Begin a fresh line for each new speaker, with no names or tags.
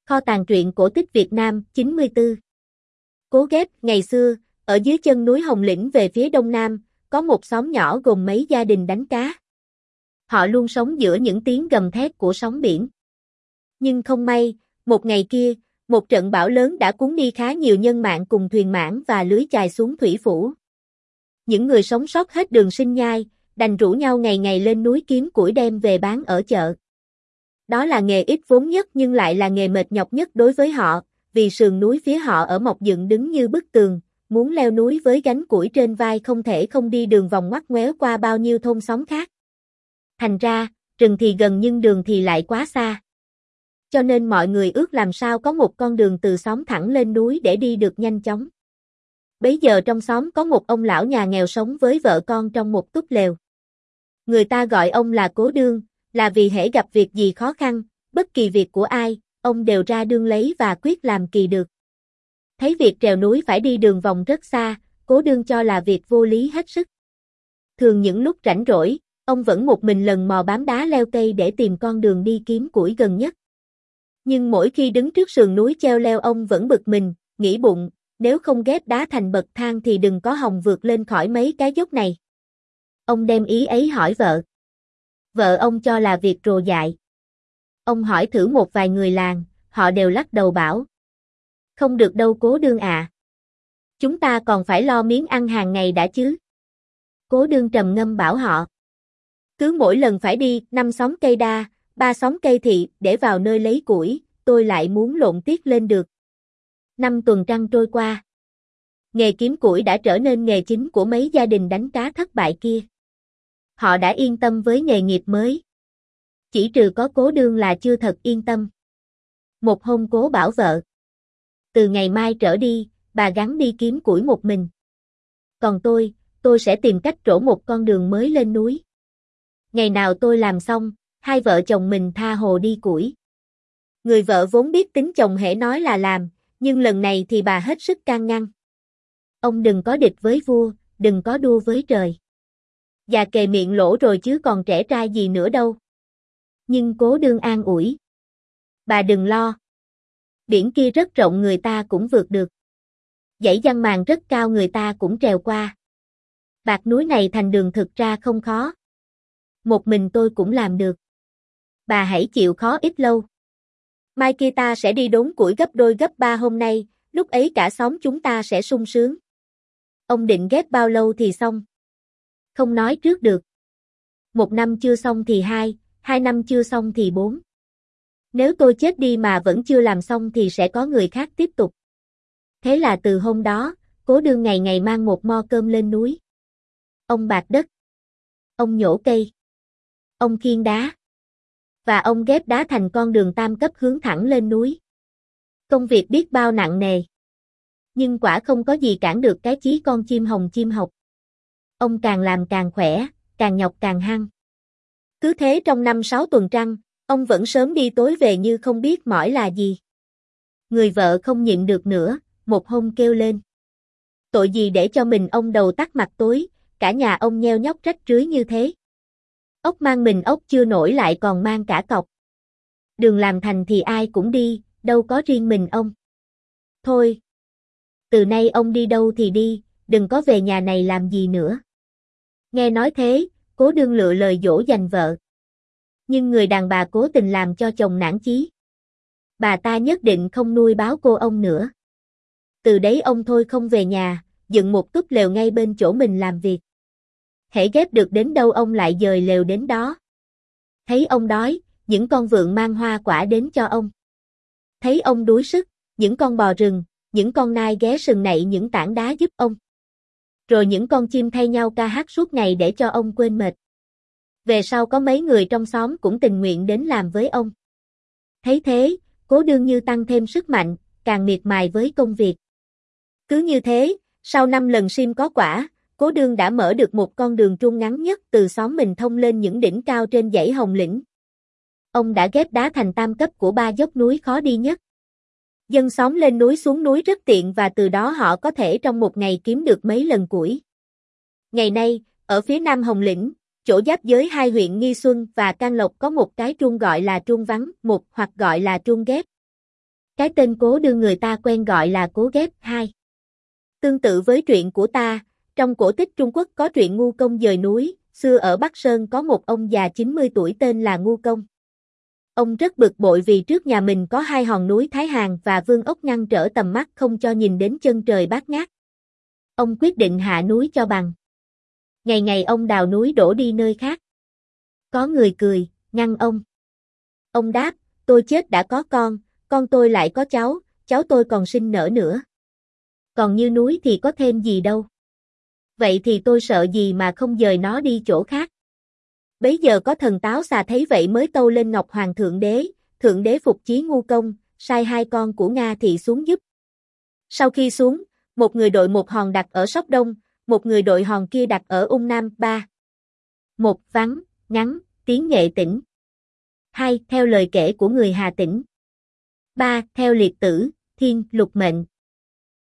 Kho tàng truyện cổ tích Việt Nam 94. Cố ghép, ngày xưa, ở dưới chân núi Hồng Lĩnh về phía đông nam, có một xóm nhỏ gồm mấy gia đình đánh cá. Họ luôn sống giữa những tiếng gầm thét của sóng biển. Nhưng không may, một ngày kia, một trận bão lớn đã cuốn đi khá nhiều nhân mạng cùng thuyền mãn và lưới chài xuống thủy phủ. Những người sống sót hết đường sinh nhai, đành rủ nhau ngày ngày lên núi kiếm củi đem về bán ở chợ. Đó là nghề ít vốn nhất nhưng lại là nghề mệt nhọc nhất đối với họ, vì sườn núi phía họ ở mọc dựng đứng như bức tường, muốn leo núi với gánh củi trên vai không thể không đi đường vòng ngoắt ngoéo qua bao nhiêu thôn xóm khác. Thành ra, rừng thì gần nhưng đường thì lại quá xa. Cho nên mọi người ước làm sao có một con đường từ xóm thẳng lên núi để đi được nhanh chóng. Bấy giờ trong xóm có một ông lão nhà nghèo sống với vợ con trong một túp lều. Người ta gọi ông là Cố Đương, là vì hễ gặp việc gì khó khăn, bất kỳ việc của ai, ông đều ra đương lấy và quyết làm kỳ được. Thấy việc trèo núi phải đi đường vòng rất xa, Cố Đương cho là việc vô lý hết sức. Thường những lúc rảnh rỗi, ông vẫn một mình lần mò bám đá leo cây để tìm con đường đi kiếm củi gần nhất. Nhưng mỗi khi đứng trước sườn núi treo leo ông vẫn bực mình, nghĩ bụng, nếu không ghép đá thành bậc thang thì đừng có hòng vượt lên khỏi mấy cái dốc này. Ông đem ý ấy hỏi vợ. Vợ ông cho là việc rồ dại. Ông hỏi thử một vài người làng, họ đều lắc đầu bảo. Không được đâu Cố Đương à. Chúng ta còn phải lo miếng ăn hàng ngày đã chứ. Cố Đương trầm ngâm bảo họ. Cứ mỗi lần phải đi 5 xóm cây đa, 3 xóm cây thị để vào nơi lấy củi, tôi lại muốn lộn tiết lên được. 5 tuần trăng trôi qua. Nghề kiếm củi đã trở nên nghề chính của mấy gia đình đánh cá thất bại kia. Họ đã yên tâm với nghề nghiệp mới. Chỉ trừ có Cố Đương là chưa thật yên tâm. Một hôm Cố bảo vợ. Từ ngày mai trở đi, bà gắng đi kiếm củi một mình. Còn tôi sẽ tìm cách trổ một con đường mới lên núi. Ngày nào tôi làm xong, hai vợ chồng mình tha hồ đi củi. Người vợ vốn biết tính chồng hễ nói là làm, nhưng lần này thì bà hết sức can ngăn. Ông đừng có địch với vua, đừng có đua với trời. Già kề miệng lỗ rồi chứ còn trẻ trai gì nữa đâu. Nhưng Cố Đương an ủi. Bà đừng lo. Biển kia rất rộng người ta cũng vượt được. Dãy giăng màn rất cao người ta cũng trèo qua. Bạc núi này thành đường thực ra không khó. Một mình tôi cũng làm được. Bà hãy chịu khó ít lâu. Mai kia ta sẽ đi đốn củi gấp đôi gấp ba hôm nay, lúc ấy cả xóm chúng ta sẽ sung sướng. Ông định ghép bao lâu thì xong? Không nói trước được. 1 năm chưa xong thì 2 năm chưa xong thì 4. Nếu tôi chết đi mà vẫn chưa làm xong thì sẽ có người khác tiếp tục. Thế là từ hôm đó, Cố Đương ngày ngày mang một mo cơm lên núi. Ông bạt đất. Ông nhổ cây. Ông khiêng đá. Và ông ghép đá thành con đường tam cấp hướng thẳng lên núi. Công việc biết bao nặng nề. Nhưng quả không có gì cản được cái chí con chim hồng chim học. Ông càng làm càng khỏe, càng nhọc càng hăng. Cứ thế trong 5-6 tuần trăng, ông vẫn sớm đi tối về như không biết mỏi là gì. Người vợ không nhịn được nữa, một hôm kêu lên. Tội gì để cho mình ông đầu tắt mặt tối, cả nhà ông nheo nhóc rách rưới như thế. Ốc mang mình ốc chưa nổi lại còn mang cả cọc. Đường làm thành thì ai cũng đi, đâu có riêng mình ông. Thôi. Từ nay ông đi đâu thì đi, đừng có về nhà này làm gì nữa. Nghe nói thế, Cố Đương lựa lời dỗ dành vợ. Nhưng người đàn bà cố tình làm cho chồng nản chí. Bà ta nhất định không nuôi báo cô ông nữa. Từ đấy ông thôi không về nhà, dựng một túp lều ngay bên chỗ mình làm việc. Hễ ghép được đến đâu ông lại dời lều đến đó. Thấy ông đói, những con vượn mang hoa quả đến cho ông. Thấy ông đuối sức, những con bò rừng, những con nai ghé sừng nậy những tảng đá giúp ông. Rồi những con chim thay nhau ca hát suốt ngày để cho ông quên mệt. Về sau có mấy người trong xóm cũng tình nguyện đến làm với ông. Thấy thế, Cố Đương như tăng thêm sức mạnh, càng miệt mài với công việc. Cứ như thế, sau 5 lần sim có quả, Cố Đương đã mở được một con đường trung ngắn nhất từ xóm mình thông lên những đỉnh cao trên dãy Hồng Lĩnh. Ông đã ghép đá thành tam cấp của 3 dốc núi khó đi nhất. Dân xóm lên núi xuống núi rất tiện và từ đó họ có thể trong một ngày kiếm được mấy lần củi. Ngày nay, ở phía nam Hồng Lĩnh, chỗ giáp giới hai huyện Nghi Xuân và Can Lộc có một cái truông gọi là truông vắng, một hoặc gọi là truông ghép. Cái tên Cố đưa người ta quen gọi là Cố Ghép. 2. Tương tự với truyện của ta, trong cổ tích Trung Quốc có truyện Ngu Công dời núi, xưa ở Bắc Sơn có một ông già 90 tuổi tên là Ngu Công. Ông rất bực bội vì trước nhà mình có 2 hòn núi Thái Hàn và Vương ốc ngăn trở tầm mắt không cho nhìn đến chân trời bát ngát. Ông quyết định hạ núi cho bằng. Ngày ngày ông đào núi đổ đi nơi khác. Có người cười, ngăn ông. Ông đáp, tôi chết đã có con tôi lại có cháu tôi còn sinh nở nữa. Còn như núi thì có thêm gì đâu. Vậy thì tôi sợ gì mà không dời nó đi chỗ khác. Bấy giờ có thần Táo Xà thấy vậy mới tâu lên Ngọc Hoàng Thượng đế phục chí Ngu Công, sai 2 con của Nga Thị xuống giúp. Sau khi xuống, một người đội một hòn đặt ở Sóc Đông, một người đội hòn kia đặt ở Ung Nam. 3. 1. Vắng, ngắn, tiếng Nghệ Tĩnh. 2. Theo lời kể của người Hà Tĩnh. 3. Theo liệt tử, thiên, lục mệnh.